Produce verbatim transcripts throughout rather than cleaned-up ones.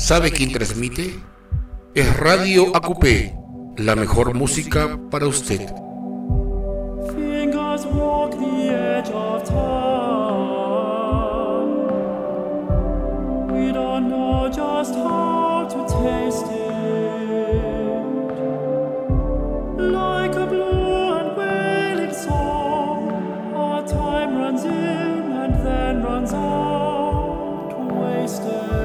¿Sabe quién transmite? Es Radio A Q P, la mejor música para usted. Fingers walk the edge of time. We don't know just how to taste it. Like a blue and wailing song, our time runs in and then runs out, wasted.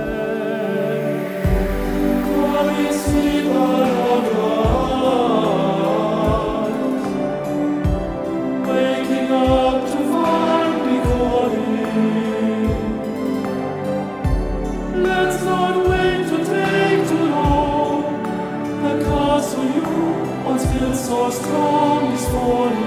Growing sleep out of eyes, waking up to find me calling. Let's not wait to take too long. The castle you once built so strong is falling.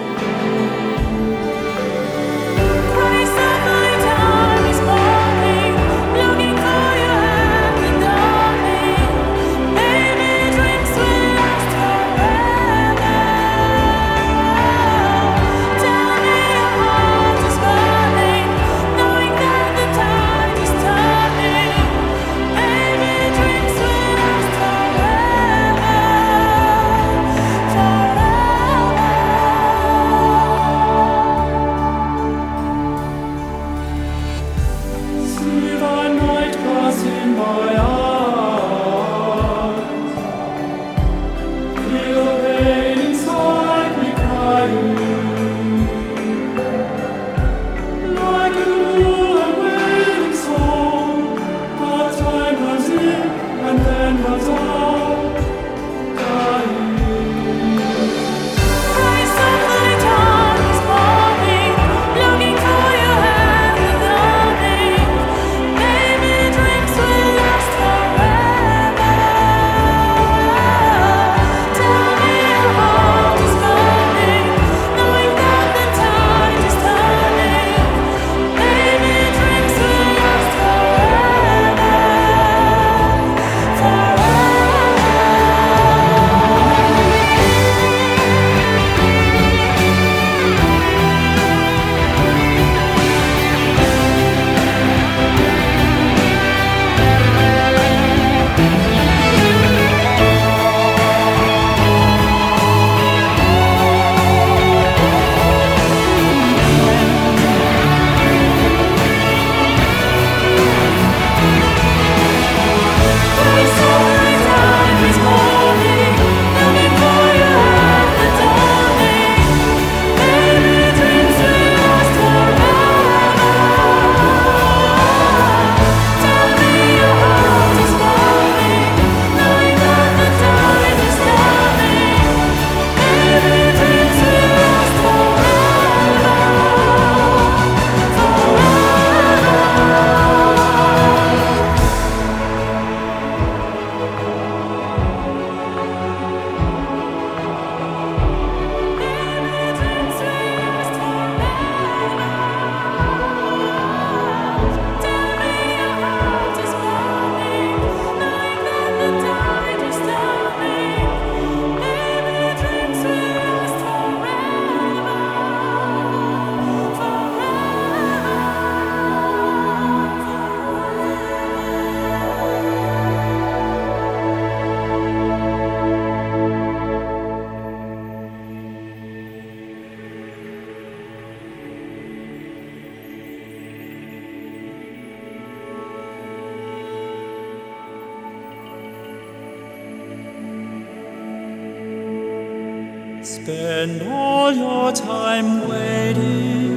Spend all your time waiting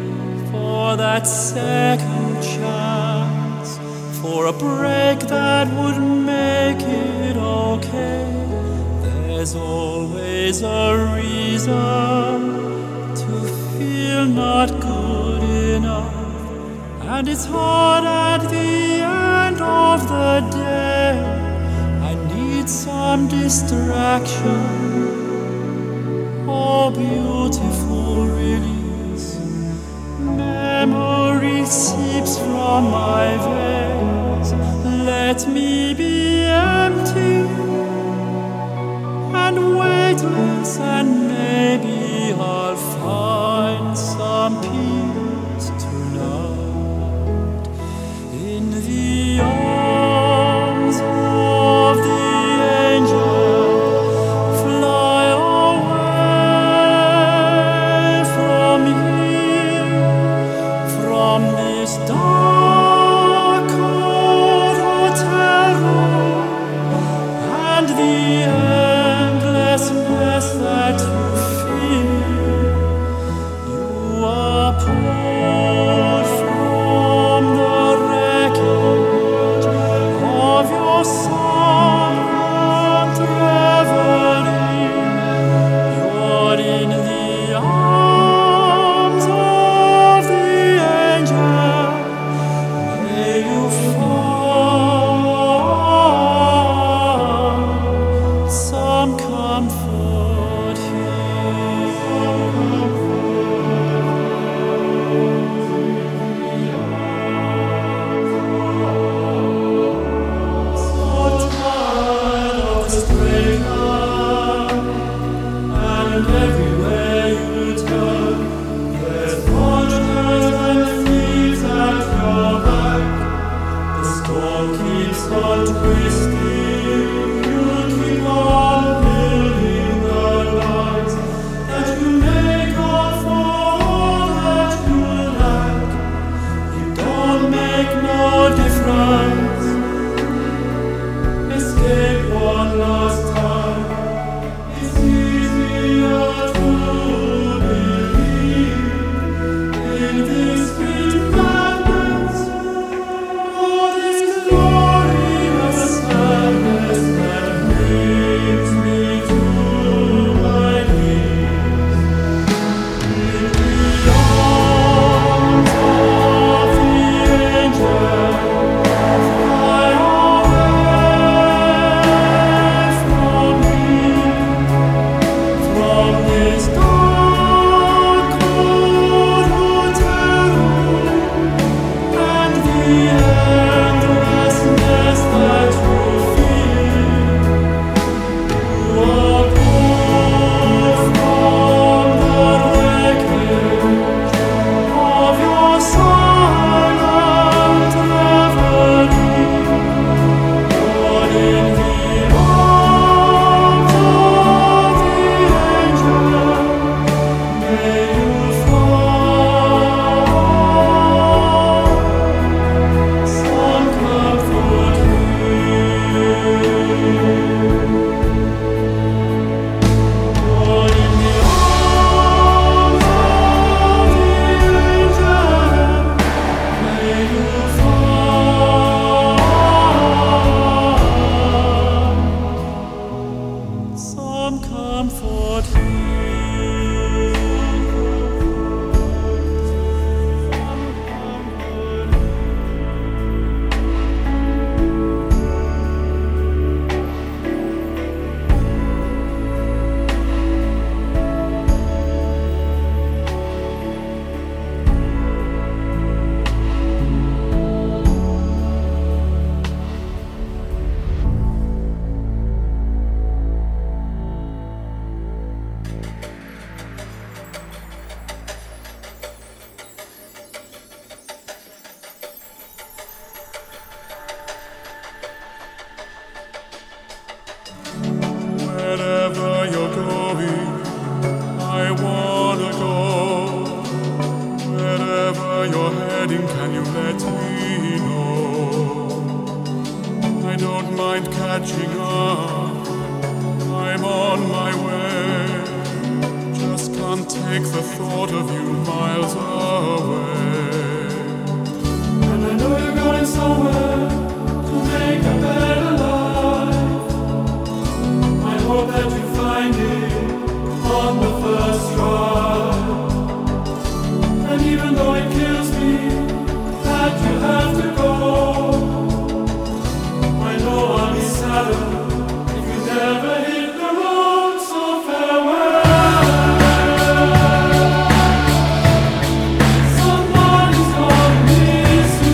for that second chance, for a break that would make it okay. There's always a reason to feel not good enough, and it's hard at the end of the day. I need some distraction. Oh, beautiful release. Memory seeps from my veins. Let me be empty and weightless, and maybe I'll find some peace tonight in the arms catching up. I'm on my way. Just can't take the thought of you miles away. And I know you're going somewhere to make a better life. I hope that you find it on the first try. And even though it kills me that you have to go, I know I'll be sadder if you never hit the road, so farewell. Somebody's gonna miss you.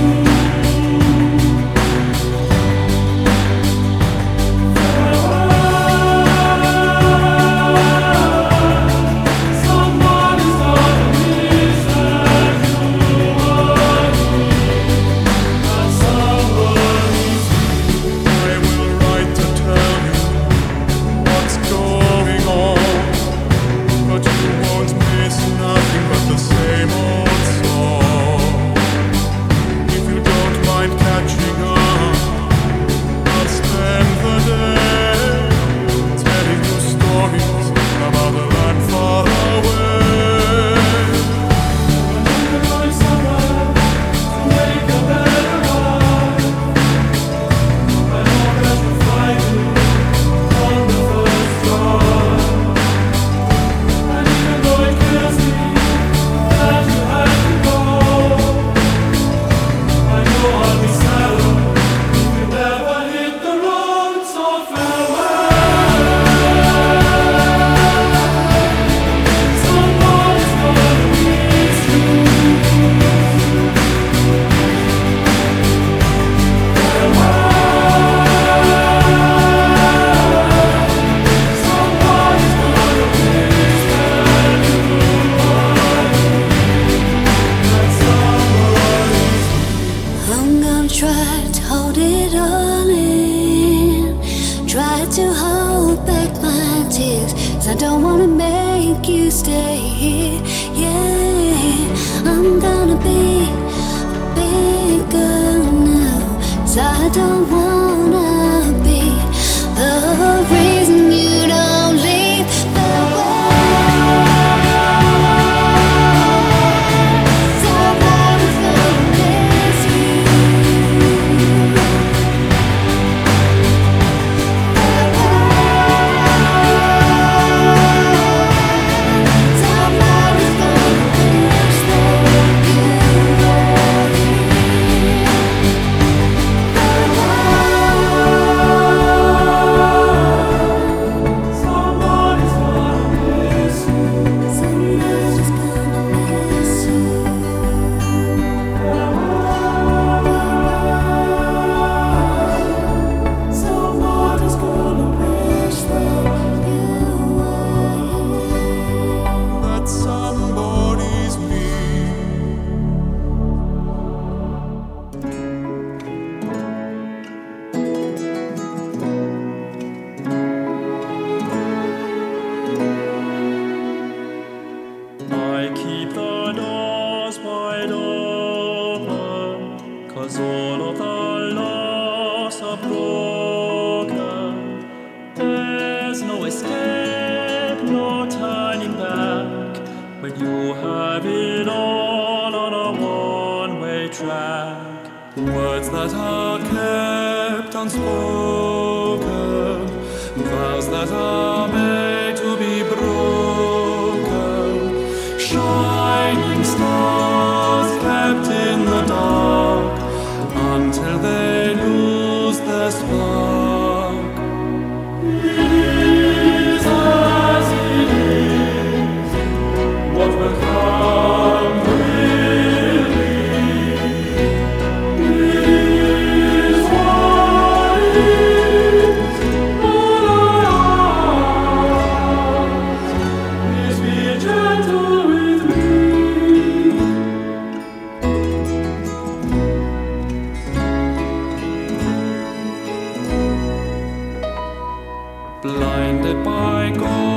Blinded by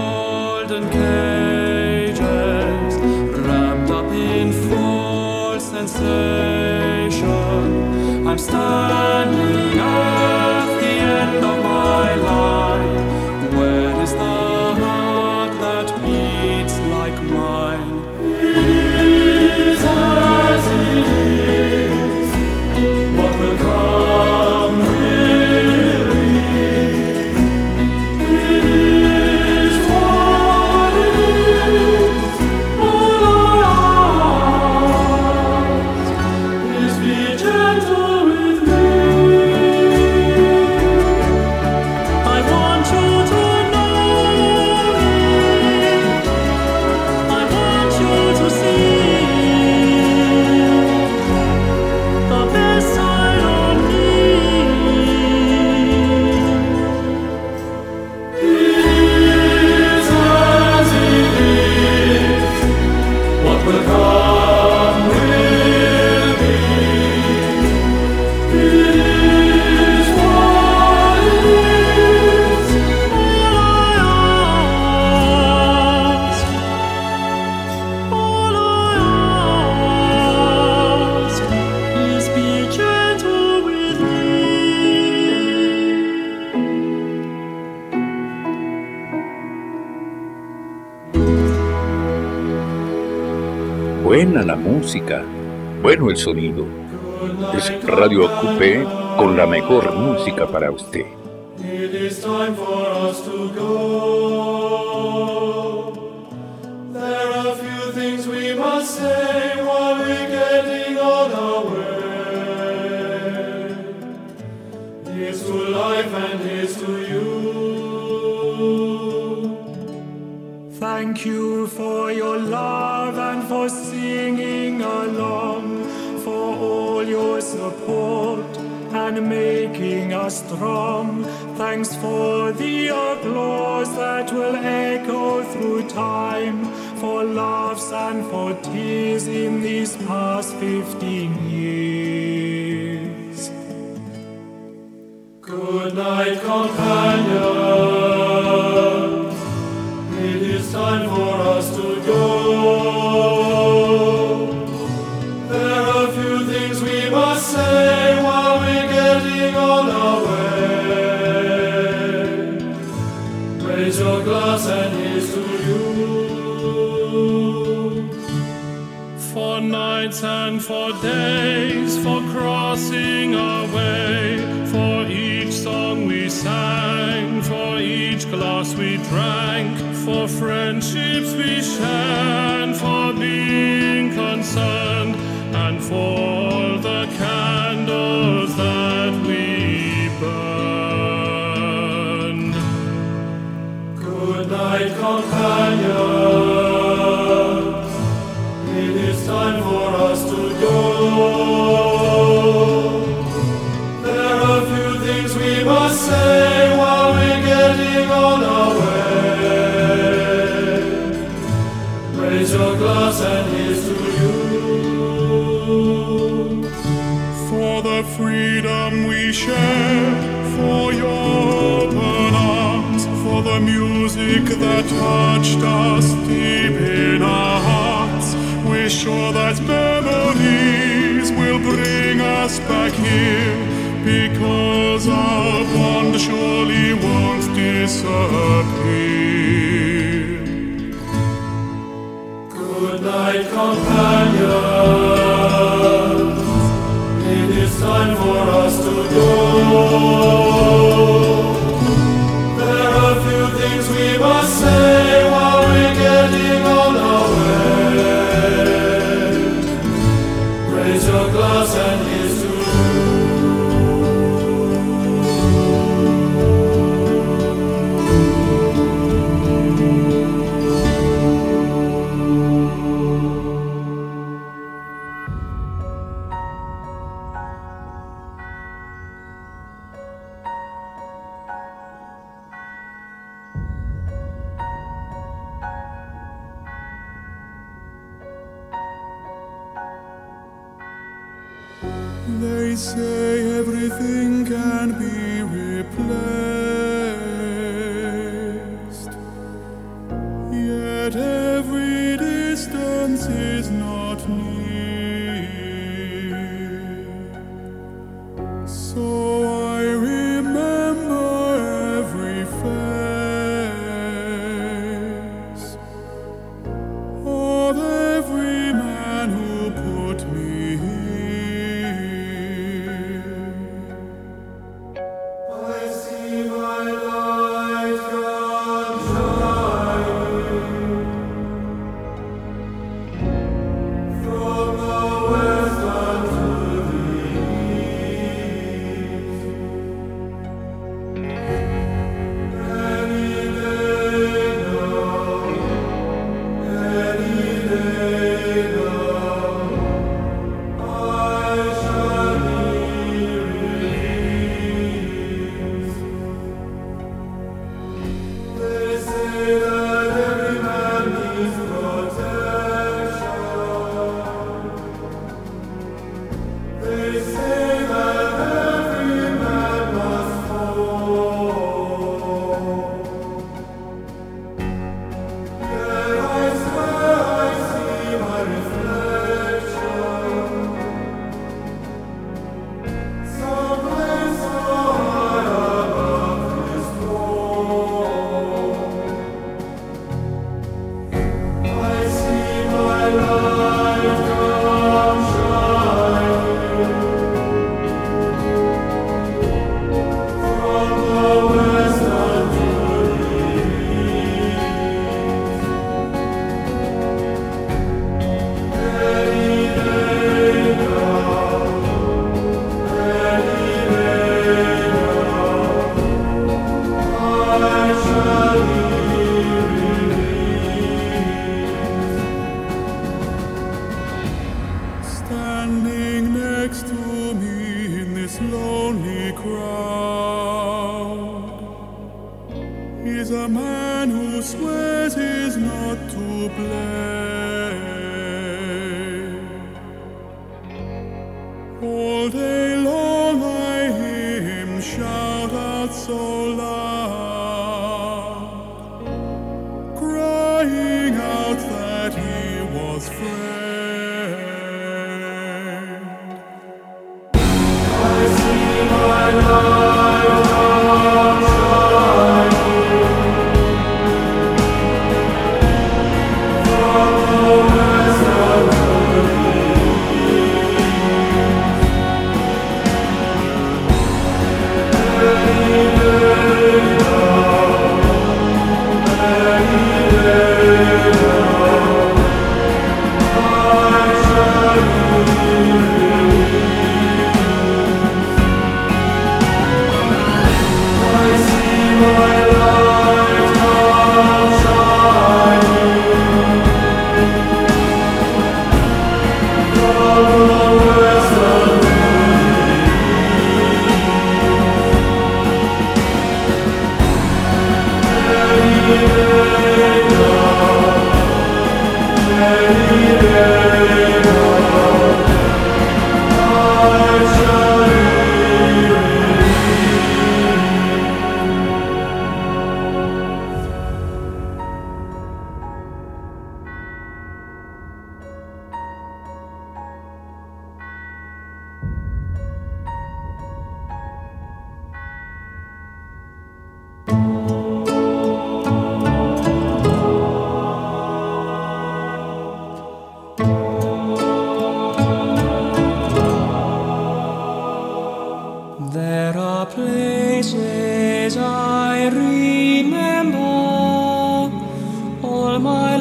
golden cages, wrapped up in false sensation, I'm standing at the end of my will come with me. It is what it is. All I ask, all I ask is be gentle with me. Buena la música, bueno el sonido. Es Radio Acupé con la mejor música para usted. It is time for us to go. There are few things we must say while we're getting on our way. Here's to life and here's to you. Thank you for your love and for singing along, for all your support and making us strong. Thanks for the applause that will echo through time, for laughs and for tears in these past fifteen years. Good night, companions. It is time for us to go. There are few things we must say while we're getting on our way. Raise your glass and here's to you. For nights and for days, for crossing our way, for each song we sang, for each glass we drank, for friendships we shared, for being concerned, and for the candles that we burn. Good night, companions. It is time for us to go. There are few things we must say while we're getting on our way. Raise your glass and here's to you. For the freedom we share, for your open arms, for the music that touched us deep in our hearts. We're sure that memories will bring us back here, because our bond surely won't disappear. Good night, companions. It is time for us to go. There are few things we must say while we're getting on our way. Raise your glass and here's to They say everything can be replaced, yet every distance is not near. So I remember every face of every man who put me here. From the next to me in this lonely crowd is a man who swears he's not to blame. All day long I hear him shout out so loud, crying out that he was framed. I see my lifetime shining from the west of the There are places I remember all my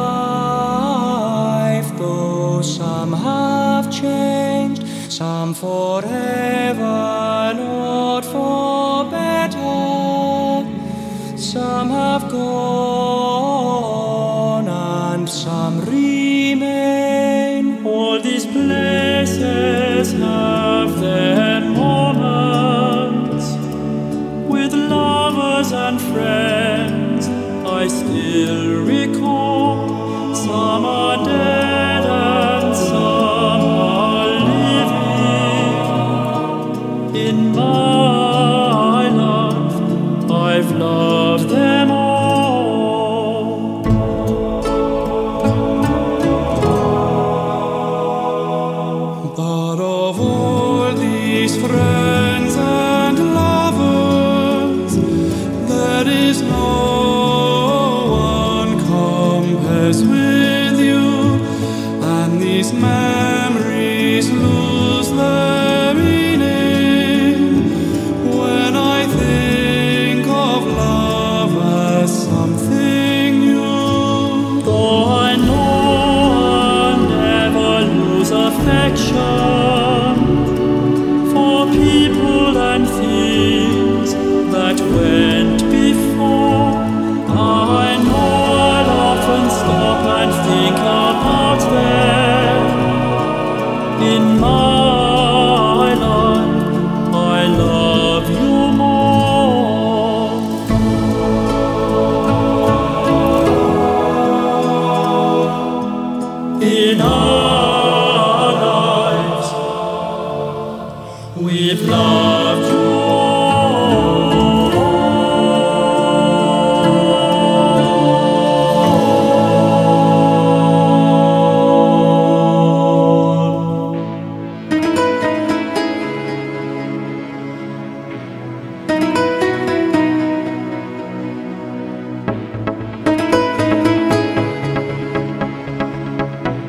life, though some have changed, some forever, not for better. Some have gone and some remain. All these places have their moments with lovers and friends I still recall. Some are dead and some are living. In my life I've loved them all. But of all these friends and lovers, there is no one compares with you, and these memories lose their meaning when I think of love as something new. Though I know I'll never lose affection for people and things that went before, I know I'll often stop and think about them. In my life, I love you more. In our lives, we've loved you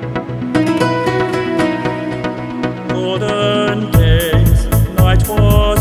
golden days, night was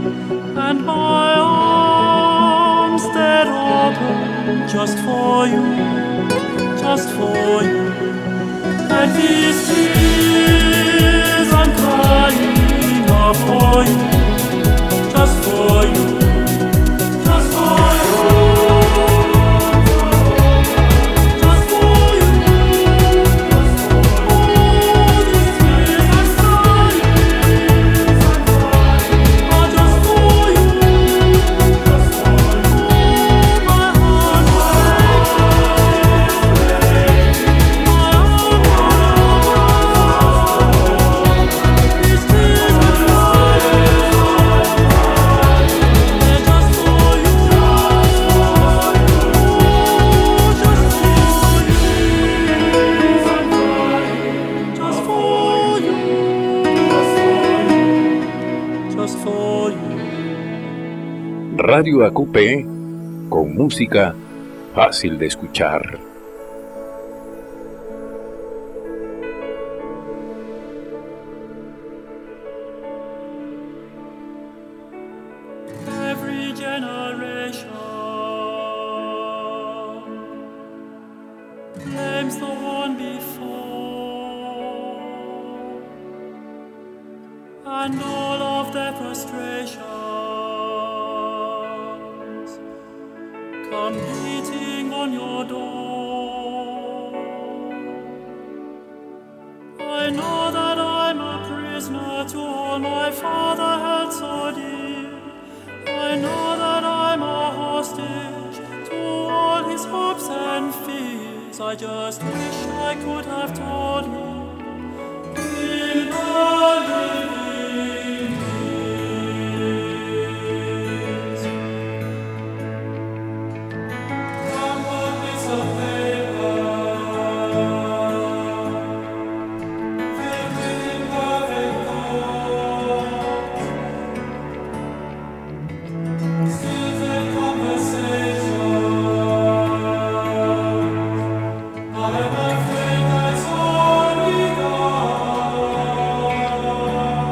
and my arms they're open just for you, just for you. And these tears I'm crying are for you, just for you, just for you. Radio A Q P, con música fácil de escuchar. Every generation blames the one before, and all of their frustrations come beating on your door. I know that I'm a prisoner to all my father held so dear. I know that I'm a hostage to all his hopes and fears. I just wish I could have told him in the living years. Come on, it's a favor, filled with imperfect thoughts. Secret conversations. I'm afraid that's all we got.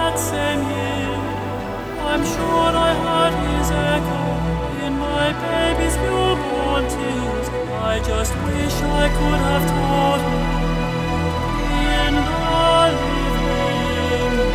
that same year. I'm sure I heard his echo in my baby's newborn tears. I just wish I could have taught him in the living.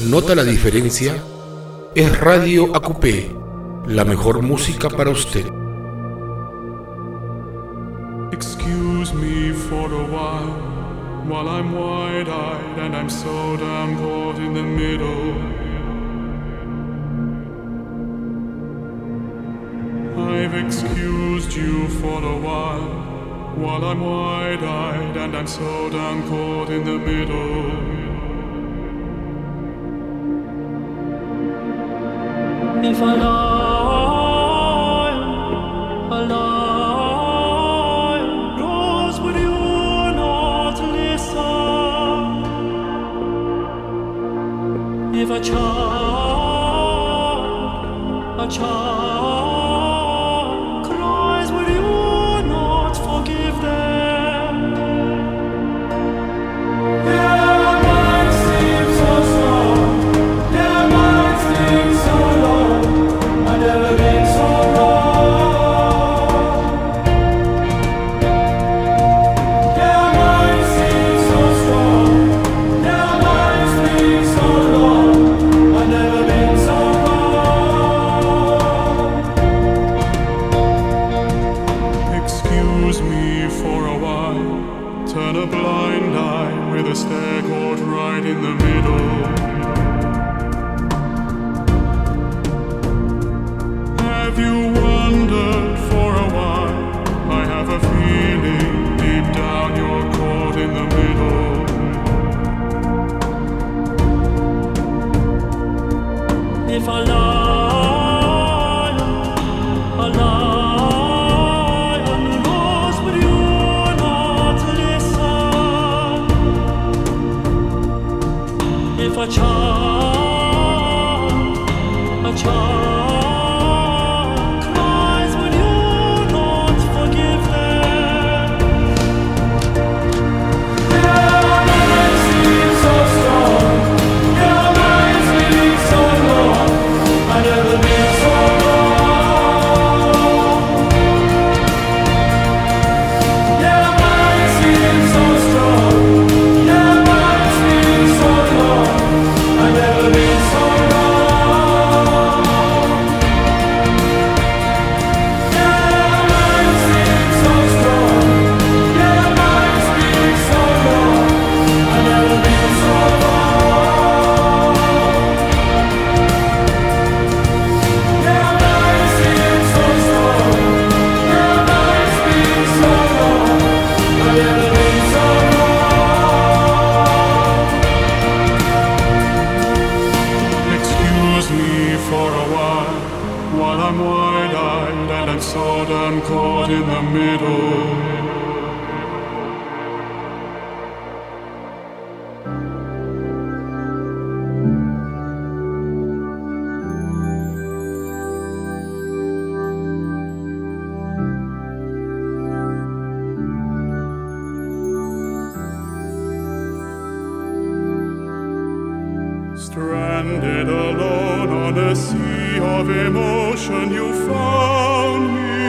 nota la diferencia, es Radio A Q P, la mejor música para usted. Excuse me for a while, while I'm wide-eyed and I'm so damn caught in the middle. I've excused you for a while, while I'm wide-eyed and I'm so damn caught in the middle. If I lie, I lie, Rose, would you not listen? If I chant, I chant, cries, would you not forgive them? Their minds seem so strong, their minds think so long. I've never been so wrong. Their minds seem so strong, their minds think so long. I've never been so wrong. Excuse me for a while, turn a blind eye with a stare caught right in the middle. Have you wondered for a while? I have a feeling deep down you're caught in the middle. If I lie, I lie, and Rose, would you not listen? If I chant, I chant, cries, would you not forgive them? Their minds seem so strong, their minds seem so long. I've never been so wrong. Their minds seem so strong, their minds seem so long. I've never been so wrong. Their minds seem so strong, their minds seem so long. I've never been so wrong. Their minds seem so strong, their minds seem so long. I've never been so wrong. Excuse me for a while, while I'm wide-eyed and I'm so damn caught in the middle. Stranded alone on a sea of emotion, you found me.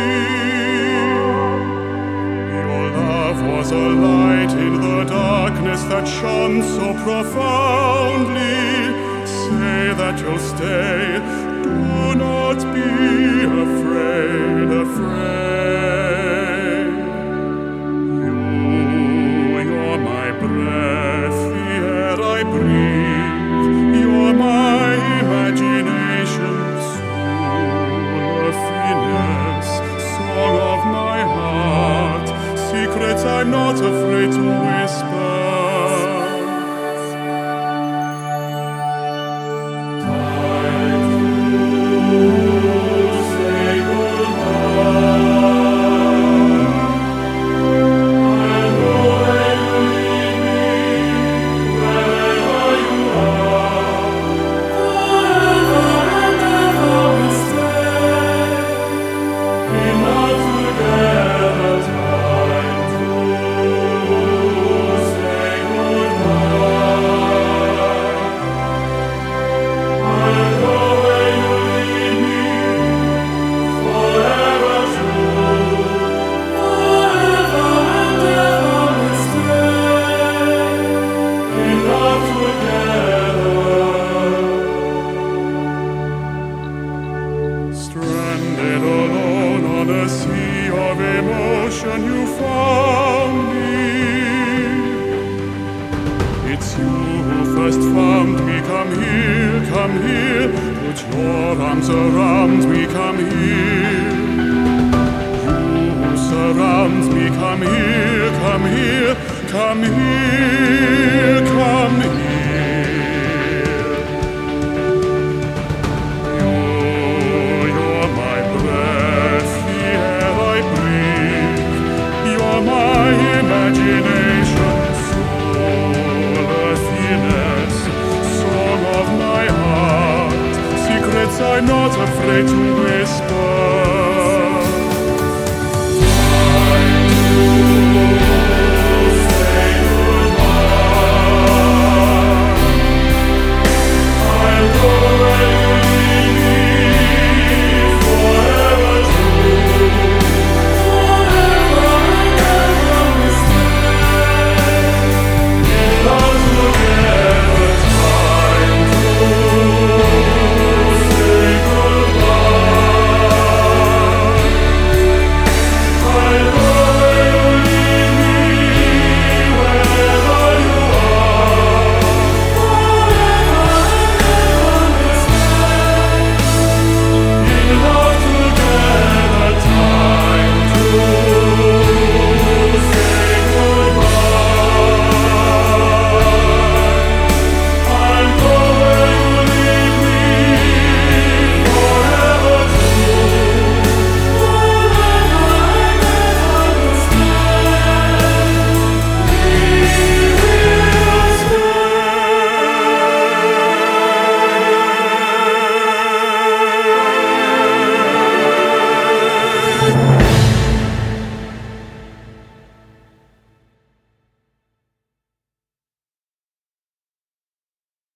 Your love was a light in the darkness that shone so profoundly. Say that you'll stay, do not be afraid, afraid. You, you're my breath, the air I breathe. You're my imagination, soul of finesse, song of my heart, secrets I'm not afraid to whisper. Time to say goodbye. I know where you lead me, wherever you are. Forever and ever we stay, enough together, time to say ocean you found me. It's you who first found me. Come here, come here. Put your arms around me. Come here. You who surround me. Come here, come here. Come here, come here. Imagination, soul, earthiness, song of my heart, secrets I'm not afraid to